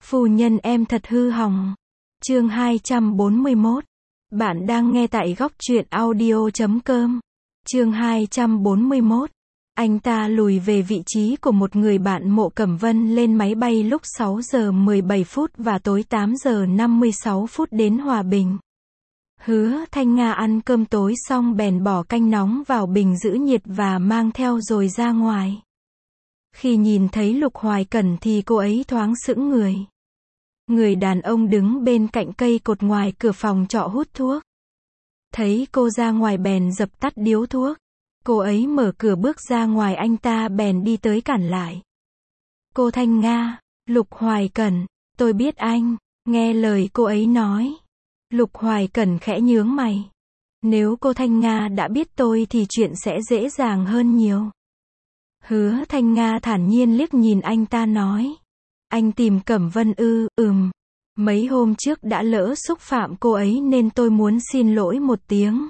Phu nhân em thật hư hỏng. Chương 241. Bạn đang nghe tại góc truyện audio.com. Chương 241. Anh ta lùi về vị trí của một người bạn. Mộ Cẩm Vân lên máy bay lúc 6 giờ 17 phút và tối 8 giờ 56 phút đến Hòa Bình. Hứa Thanh Nga ăn cơm tối xong bèn bỏ canh nóng vào bình giữ nhiệt và mang theo rồi ra ngoài. Khi nhìn thấy Lục Hoài Cẩn thì cô ấy thoáng sững người. Người đàn ông đứng bên cạnh cây cột ngoài cửa phòng trọ hút thuốc. Thấy cô ra ngoài bèn dập tắt điếu thuốc. Cô ấy mở cửa bước ra ngoài, anh ta bèn đi tới cản lại. Cô Thanh Nga, Lục Hoài Cẩn, tôi biết anh. Nghe lời cô ấy nói, Lục Hoài Cẩn khẽ nhướng mày. Nếu cô Thanh Nga đã biết tôi thì chuyện sẽ dễ dàng hơn nhiều. Hứa Thanh Nga thản nhiên liếc nhìn anh ta nói. Anh tìm Cẩm Vân ư? Mấy hôm trước đã lỡ xúc phạm cô ấy nên tôi muốn xin lỗi một tiếng.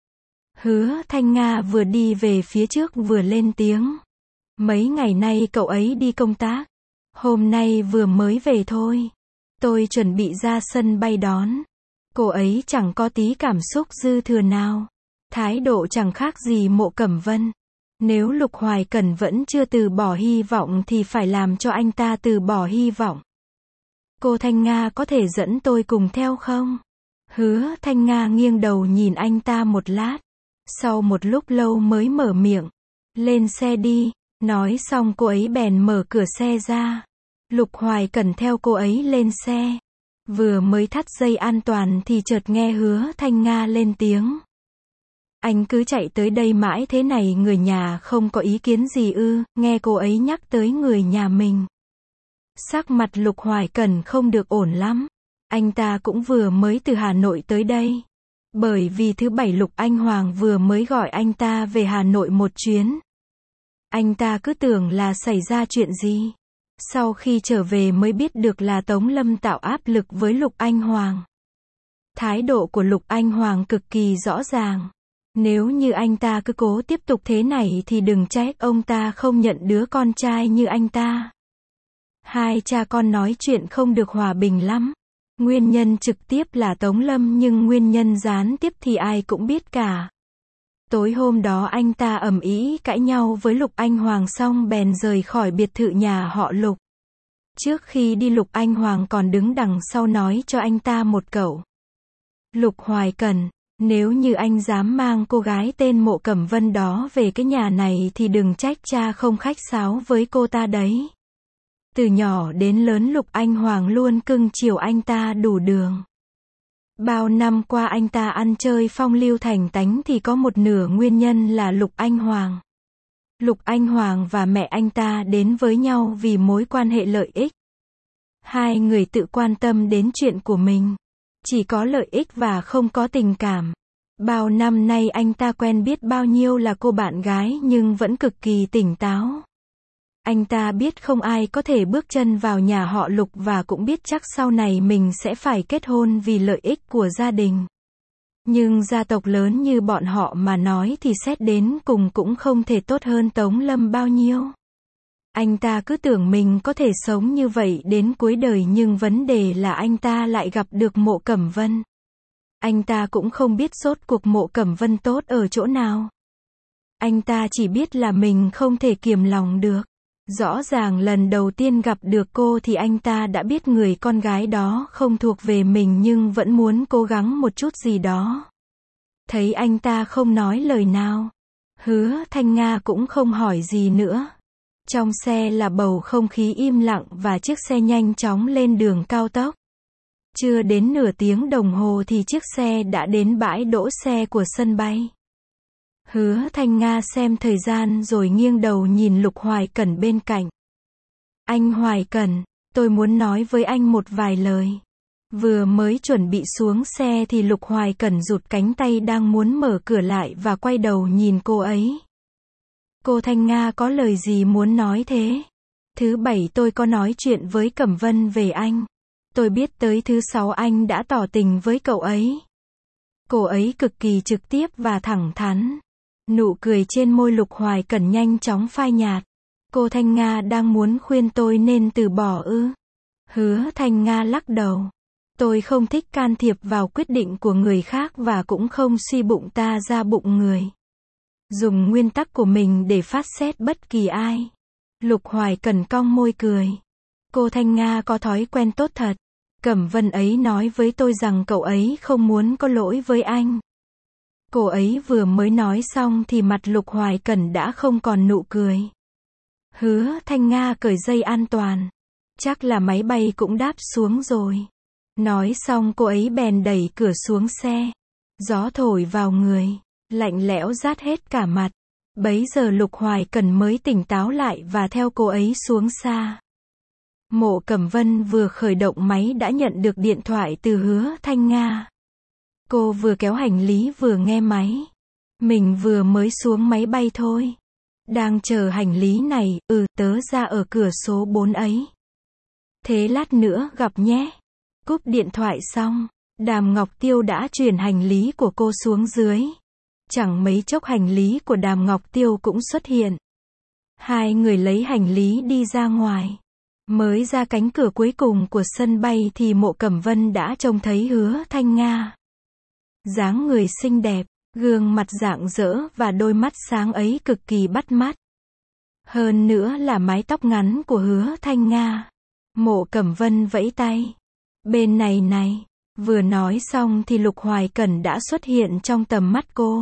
Hứa Thanh Nga vừa đi về phía trước vừa lên tiếng. Mấy ngày nay cậu ấy đi công tác. Hôm nay vừa mới về thôi. Tôi chuẩn bị ra sân bay đón. Cô ấy chẳng có tí cảm xúc dư thừa nào. Thái độ chẳng khác gì Mộ Cẩm Vân. Nếu Lục Hoài Cẩn vẫn chưa từ bỏ hy vọng thì phải làm cho anh ta từ bỏ hy vọng. Cô Thanh Nga có thể dẫn tôi cùng theo không? Hứa Thanh Nga nghiêng đầu nhìn anh ta một lát. Sau một lúc lâu mới mở miệng. Lên xe đi. Nói xong cô ấy bèn mở cửa xe ra. Lục Hoài Cẩn theo cô ấy lên xe. Vừa mới thắt dây an toàn thì chợt nghe Hứa Thanh Nga lên tiếng. Anh cứ chạy tới đây mãi thế này, người nhà không có ý kiến gì ư? Nghe cô ấy nhắc tới người nhà mình. Sắc mặt Lục Hoài Cẩn không được ổn lắm. Anh ta cũng vừa mới từ Hà Nội tới đây. Bởi vì thứ Bảy Lục Anh Hoàng vừa mới gọi anh ta về Hà Nội một chuyến. Anh ta cứ tưởng là xảy ra chuyện gì. Sau khi trở về mới biết được là Tống Lâm tạo áp lực với Lục Anh Hoàng. Thái độ của Lục Anh Hoàng cực kỳ rõ ràng. Nếu như anh ta cứ cố tiếp tục thế này thì đừng trách ông ta không nhận đứa con trai như anh ta. Hai cha con nói chuyện không được hòa bình lắm. Nguyên nhân trực tiếp là Tống Lâm nhưng nguyên nhân gián tiếp thì ai cũng biết cả. Tối hôm đó anh ta ầm ĩ cãi nhau với Lục Anh Hoàng xong bèn rời khỏi biệt thự nhà họ Lục. Trước khi đi Lục Anh Hoàng còn đứng đằng sau nói cho anh ta một câu. Lục Hoài Cẩn, nếu như anh dám mang cô gái tên Mộ Cẩm Vân đó về cái nhà này thì đừng trách cha không khách sáo với cô ta đấy. Từ nhỏ đến lớn Lục Anh Hoàng luôn cưng chiều anh ta đủ đường. Bao năm qua anh ta ăn chơi phong lưu thành tánh thì có một nửa nguyên nhân là Lục Anh Hoàng. Lục Anh Hoàng và mẹ anh ta đến với nhau vì mối quan hệ lợi ích. Hai người tự quan tâm đến chuyện của mình. Chỉ có lợi ích và không có tình cảm. Bao năm nay anh ta quen biết bao nhiêu là cô bạn gái nhưng vẫn cực kỳ tỉnh táo. Anh ta biết không ai có thể bước chân vào nhà họ Lục và cũng biết chắc sau này mình sẽ phải kết hôn vì lợi ích của gia đình. Nhưng gia tộc lớn như bọn họ mà nói thì xét đến cùng cũng không thể tốt hơn Tống Lâm bao nhiêu. Anh ta cứ tưởng mình có thể sống như vậy đến cuối đời nhưng vấn đề là anh ta lại gặp được Mộ Cẩm Vân. Anh ta cũng không biết rốt cuộc Mộ Cẩm Vân tốt ở chỗ nào. Anh ta chỉ biết là mình không thể kiềm lòng được. Rõ ràng lần đầu tiên gặp được cô thì anh ta đã biết người con gái đó không thuộc về mình nhưng vẫn muốn cố gắng một chút gì đó. Thấy anh ta không nói lời nào. Hứa Thanh Nga cũng không hỏi gì nữa. Trong xe là bầu không khí im lặng và chiếc xe nhanh chóng lên đường cao tốc. Chưa đến nửa tiếng đồng hồ thì chiếc xe đã đến bãi đỗ xe của sân bay. Hứa Thanh Nga xem thời gian rồi nghiêng đầu nhìn Lục Hoài Cẩn bên cạnh. Anh Hoài Cẩn, tôi muốn nói với anh một vài lời. Vừa mới chuẩn bị xuống xe thì Lục Hoài Cẩn rụt cánh tay đang muốn mở cửa lại và quay đầu nhìn cô ấy. Cô Thanh Nga có lời gì muốn nói thế? Thứ Bảy tôi có nói chuyện với Cẩm Vân về anh. Tôi biết tới thứ Sáu anh đã tỏ tình với cậu ấy. Cô ấy cực kỳ trực tiếp và thẳng thắn. Nụ cười trên môi Lục Hoài Cẩn nhanh chóng phai nhạt. Cô Thanh Nga đang muốn khuyên tôi nên từ bỏ ư? Hứa Thanh Nga lắc đầu. Tôi không thích can thiệp vào quyết định của người khác và cũng không suy bụng ta ra bụng người. Dùng nguyên tắc của mình để phát xét bất kỳ ai. Lục Hoài Cẩn cong môi cười. Cô Thanh Nga có thói quen tốt thật. Cẩm Vân ấy nói với tôi rằng cậu ấy không muốn có lỗi với anh. Cô ấy vừa mới nói xong thì mặt Lục Hoài Cẩn đã không còn nụ cười. Hứa Thanh Nga cởi dây an toàn. Chắc là máy bay cũng đáp xuống rồi. Nói xong cô ấy bèn đẩy cửa xuống xe. Gió thổi vào người, lạnh lẽo rát hết cả mặt. Bấy giờ Lục Hoài Cẩn mới tỉnh táo lại và theo cô ấy xuống xa. Mộ Cẩm Vân vừa khởi động máy đã nhận được điện thoại từ Hứa Thanh Nga. Cô vừa kéo hành lý vừa nghe máy. Mình vừa mới xuống máy bay thôi. Đang chờ hành lý này, tớ ra ở cửa số 4 ấy. Thế lát nữa gặp nhé. Cúp điện thoại xong, Đàm Ngọc Tiêu đã chuyển hành lý của cô xuống dưới. Chẳng mấy chốc hành lý của Đàm Ngọc Tiêu cũng xuất hiện. Hai người lấy hành lý đi ra ngoài. Mới ra cánh cửa cuối cùng của sân bay thì Mộ Cẩm Vân đã trông thấy Hứa Thanh Nga. Dáng người xinh đẹp, gương mặt rạng rỡ và đôi mắt sáng ấy cực kỳ bắt mắt. Hơn nữa là mái tóc ngắn của Hứa Thanh Nga. Mộ Cẩm Vân vẫy tay. Bên này này. Vừa nói xong thì Lục Hoài Cẩn đã xuất hiện trong tầm mắt cô.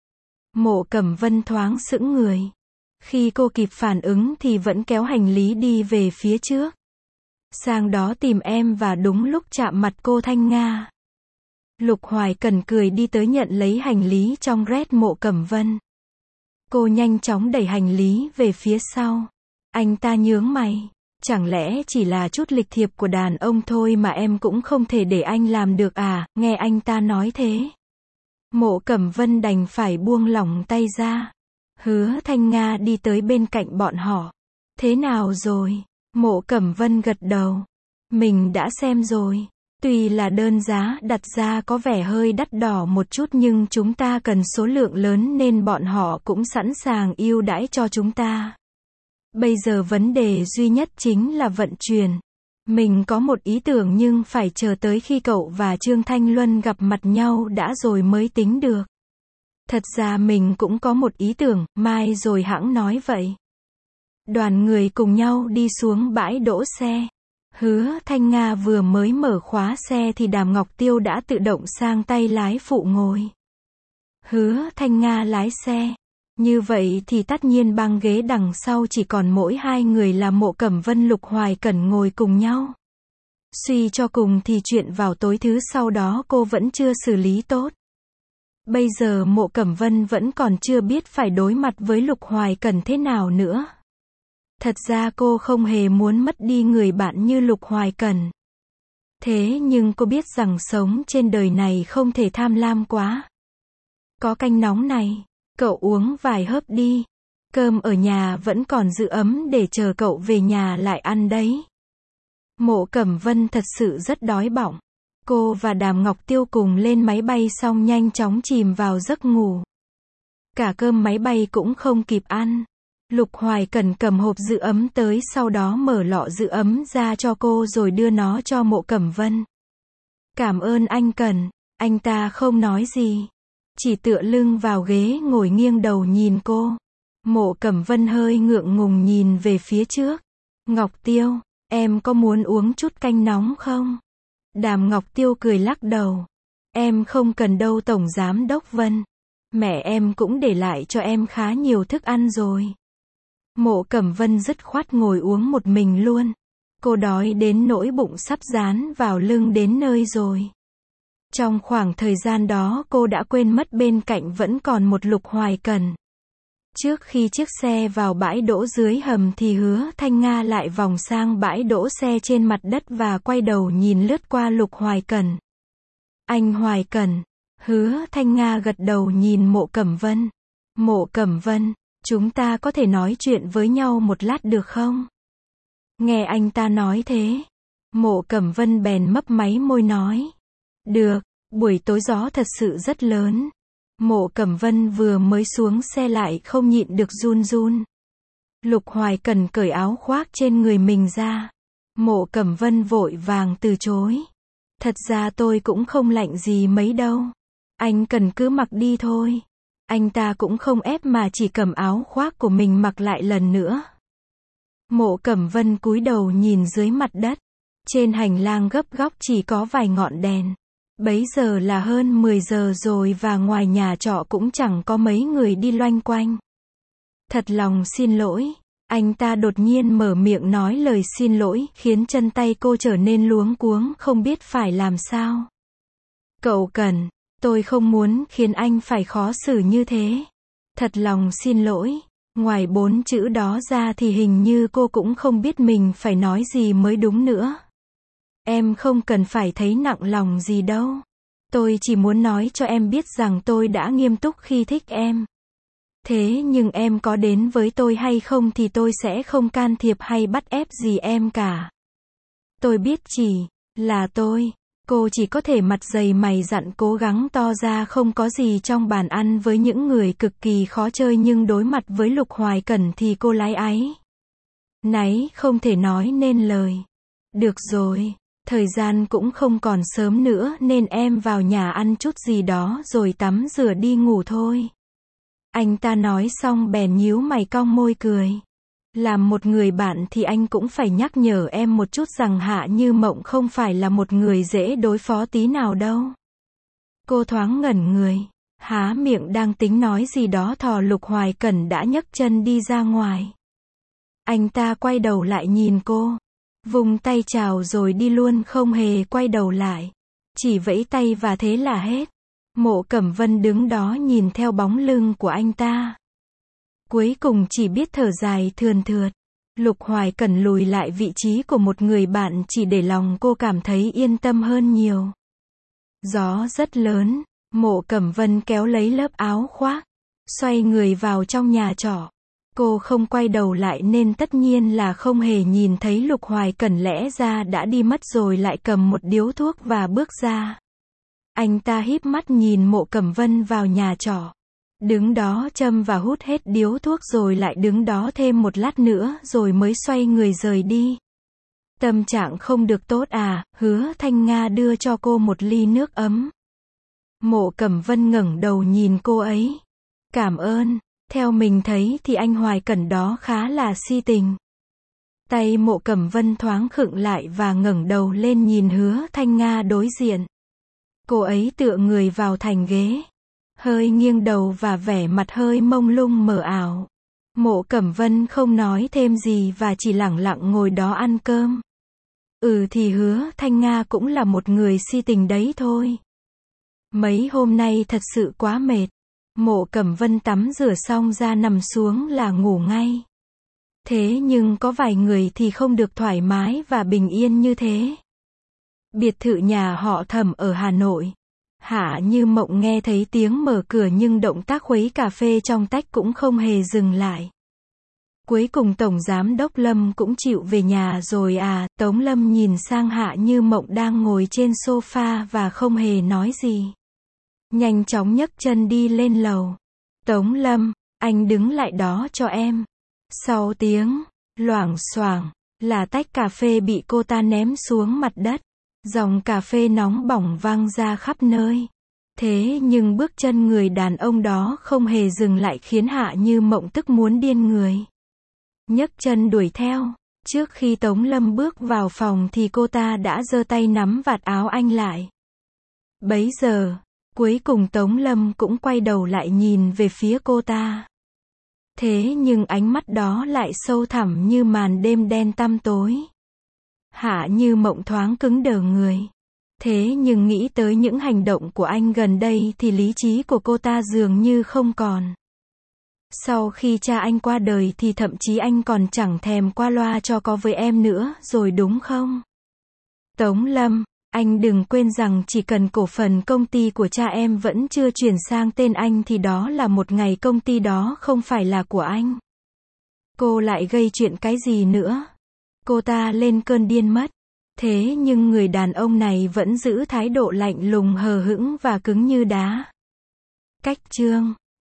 Mộ Cẩm Vân thoáng sững người. Khi cô kịp phản ứng thì vẫn kéo hành lý đi về phía trước. Sang đó tìm em và đúng lúc chạm mặt cô Thanh Nga. Lục Hoài Cẩn cười đi tới nhận lấy hành lý trong red Mộ Cẩm Vân. Cô nhanh chóng đẩy hành lý về phía sau. Anh ta nhướng mày. Chẳng lẽ chỉ là chút lịch thiệp của đàn ông thôi mà em cũng không thể để anh làm được à, nghe anh ta nói thế. Mộ Cẩm Vân đành phải buông lỏng tay ra. Hứa Thanh Nga đi tới bên cạnh bọn họ. Thế nào rồi? Mộ Cẩm Vân gật đầu. Mình đã xem rồi. Tuy là đơn giá đặt ra có vẻ hơi đắt đỏ một chút nhưng chúng ta cần số lượng lớn nên bọn họ cũng sẵn sàng ưu đãi cho chúng ta. Bây giờ vấn đề duy nhất chính là vận chuyển. Mình có một ý tưởng nhưng phải chờ tới khi cậu và Trương Thanh Luân gặp mặt nhau đã rồi mới tính được. Thật ra mình cũng có một ý tưởng, mai rồi hẵng nói vậy. Đoàn người cùng nhau đi xuống bãi đỗ xe. Hứa Thanh Nga vừa mới mở khóa xe thì Đàm Ngọc Tiêu đã tự động sang tay lái phụ ngồi. Hứa Thanh Nga lái xe. Như vậy thì tất nhiên băng ghế đằng sau chỉ còn mỗi hai người là Mộ Cẩm Vân Lục Hoài Cẩn ngồi cùng nhau. Suy cho cùng thì chuyện vào tối thứ sau đó cô vẫn chưa xử lý tốt. Bây giờ Mộ Cẩm Vân vẫn còn chưa biết phải đối mặt với Lục Hoài Cẩn thế nào nữa. Thật ra cô không hề muốn mất đi người bạn như Lục Hoài Cẩn. Thế nhưng cô biết rằng sống trên đời này không thể tham lam quá. Có canh nóng này, cậu uống vài hớp đi. Cơm ở nhà vẫn còn giữ ấm để chờ cậu về nhà lại ăn đấy. Mộ Cẩm Vân thật sự rất đói bỏng. Cô và Đàm Ngọc Tiêu cùng lên máy bay xong nhanh chóng chìm vào giấc ngủ. Cả cơm máy bay cũng không kịp ăn. Lục Hoài Cẩn cầm hộp giữ ấm tới sau đó mở lọ giữ ấm ra cho cô rồi đưa nó cho Mộ Cẩm Vân. Cảm ơn anh Cẩn. Anh ta không nói gì. Chỉ tựa lưng vào ghế ngồi nghiêng đầu nhìn cô. Mộ Cẩm Vân hơi ngượng ngùng nhìn về phía trước. Ngọc Tiêu, em có muốn uống chút canh nóng không? Đàm Ngọc Tiêu cười lắc đầu. Em không cần đâu Tổng Giám Đốc Vân. Mẹ em cũng để lại cho em khá nhiều thức ăn rồi. Mộ Cẩm Vân dứt khoát ngồi uống một mình luôn. Cô đói đến nỗi bụng sắp dán vào lưng đến nơi rồi. Trong khoảng thời gian đó cô đã quên mất bên cạnh vẫn còn một Lục Hoài Cẩn. Trước khi chiếc xe vào bãi đỗ dưới hầm thì Hứa Thanh Nga lại vòng sang bãi đỗ xe trên mặt đất và quay đầu nhìn lướt qua Lục Hoài Cẩn. Anh Hoài Cẩn. Hứa Thanh Nga gật đầu nhìn Mộ Cẩm Vân. Mộ Cẩm Vân, chúng ta có thể nói chuyện với nhau một lát được không? Nghe anh ta nói thế. Mộ Cẩm Vân bèn mấp máy môi nói. Được, buổi tối gió thật sự rất lớn. Mộ Cẩm Vân vừa mới xuống xe lại không nhịn được run run. Lục Hoài Cẩn cởi áo khoác trên người mình ra. Mộ Cẩm Vân vội vàng từ chối. Thật ra tôi cũng không lạnh gì mấy đâu. Anh cần cứ mặc đi thôi. Anh ta cũng không ép mà chỉ cầm áo khoác của mình mặc lại lần nữa. Mộ Cẩm Vân cúi đầu nhìn dưới mặt đất. Trên hành lang gấp góc chỉ có vài ngọn đèn. Bấy giờ là hơn 10 giờ rồi và ngoài nhà trọ cũng chẳng có mấy người đi loanh quanh. Thật lòng xin lỗi. Anh ta đột nhiên mở miệng nói lời xin lỗi, khiến chân tay cô trở nên luống cuống không biết phải làm sao. Cậu Cẩn, tôi không muốn khiến anh phải khó xử như thế. Thật lòng xin lỗi. Ngoài 4 chữ đó ra thì hình như cô cũng không biết mình phải nói gì mới đúng nữa. Em không cần phải thấy nặng lòng gì đâu. Tôi chỉ muốn nói cho em biết rằng tôi đã nghiêm túc khi thích em. Thế nhưng em có đến với tôi hay không thì tôi sẽ không can thiệp hay bắt ép gì em cả. Tôi biết chỉ là cô chỉ có thể mặt dày mày dặn cố gắng to ra không có gì trong bàn ăn với những người cực kỳ khó chơi, nhưng đối mặt với Lục Hoài Cẩn thì cô lái áy náy không thể nói nên lời. Được rồi, thời gian cũng không còn sớm nữa nên em vào nhà ăn chút gì đó rồi tắm rửa đi ngủ thôi. Anh ta nói xong bèn nhíu mày cong môi cười. Làm một người bạn thì anh cũng phải nhắc nhở em một chút rằng Hạ Như Mộng không phải là một người dễ đối phó tí nào đâu. Cô thoáng ngẩn người, há miệng đang tính nói gì đó thò Lục Hoài Cẩn đã nhấc chân đi ra ngoài. Anh ta quay đầu lại nhìn cô, vung tay chào rồi đi luôn không hề quay đầu lại. Chỉ vẫy tay và thế là hết. Mộ Cẩm Vân đứng đó nhìn theo bóng lưng của anh ta. Cuối cùng chỉ biết thở dài thườn thượt. Lục Hoài Cẩn lùi lại vị trí của một người bạn chỉ để lòng cô cảm thấy yên tâm hơn nhiều. Gió rất lớn, Mộ Cẩm Vân kéo lấy lớp áo khoác, xoay người vào trong nhà trọ. Cô không quay đầu lại nên tất nhiên là không hề nhìn thấy Lục Hoài Cẩn lẽ ra đã đi mất rồi lại cầm một điếu thuốc và bước ra. Anh ta híp mắt nhìn Mộ Cẩm Vân vào nhà trọ. Đứng đó châm và hút hết điếu thuốc rồi lại đứng đó thêm một lát nữa rồi mới xoay người rời đi. Tâm trạng không được tốt à? Hứa Thanh Nga đưa cho cô một ly nước ấm. Mộ Cẩm Vân ngẩng đầu nhìn cô ấy. Cảm ơn. Theo mình thấy thì anh Hoài Cẩn đó khá là si tình. Tay Mộ Cẩm Vân thoáng khựng lại và ngẩng đầu lên nhìn Hứa Thanh Nga đối diện. Cô ấy tựa người vào thành ghế, hơi nghiêng đầu và vẻ mặt hơi mông lung mờ ảo. Mộ Cẩm Vân không nói thêm gì và chỉ lẳng lặng ngồi đó ăn cơm. Thì Hứa Thanh Nga cũng là một người si tình đấy thôi. Mấy hôm nay thật sự quá mệt. Mộ Cẩm Vân tắm rửa xong ra nằm xuống là ngủ ngay. Thế nhưng có vài người thì không được thoải mái và bình yên như thế. Biệt thự nhà họ Thẩm ở Hà Nội. Hạ Như Mộng nghe thấy tiếng mở cửa nhưng động tác khuấy cà phê trong tách cũng không hề dừng lại. Cuối cùng Tổng Giám Đốc Lâm cũng chịu về nhà rồi à? Tống Lâm nhìn sang Hạ Như Mộng đang ngồi trên sofa và không hề nói gì. Nhanh chóng nhấc chân đi lên lầu. Tống Lâm, anh đứng lại đó cho em. Sau tiếng loảng xoảng là tách cà phê bị cô ta ném xuống mặt đất. Dòng cà phê nóng bỏng văng ra khắp nơi. Thế nhưng bước chân người đàn ông đó không hề dừng lại khiến Hạ Như Mộng tức muốn điên người. Nhấc chân đuổi theo. Trước khi Tống Lâm bước vào phòng thì cô ta đã giơ tay nắm vạt áo anh lại. Bấy giờ, cuối cùng Tống Lâm cũng quay đầu lại nhìn về phía cô ta. Thế nhưng ánh mắt đó lại sâu thẳm như màn đêm đen tăm tối. Hạ Như Mộng thoáng cứng đờ người. Thế nhưng nghĩ tới những hành động của anh gần đây thì lý trí của cô ta dường như không còn. Sau khi cha anh qua đời thì thậm chí anh còn chẳng thèm qua loa cho có với em nữa rồi đúng không? Tống Lâm, anh đừng quên rằng chỉ cần cổ phần công ty của cha em vẫn chưa chuyển sang tên anh thì đó là một ngày công ty đó không phải là của anh. Cô lại gây chuyện cái gì nữa? Cô ta lên cơn điên mất. Thế nhưng người đàn ông này vẫn giữ thái độ lạnh lùng hờ hững và cứng như đá. Cách chương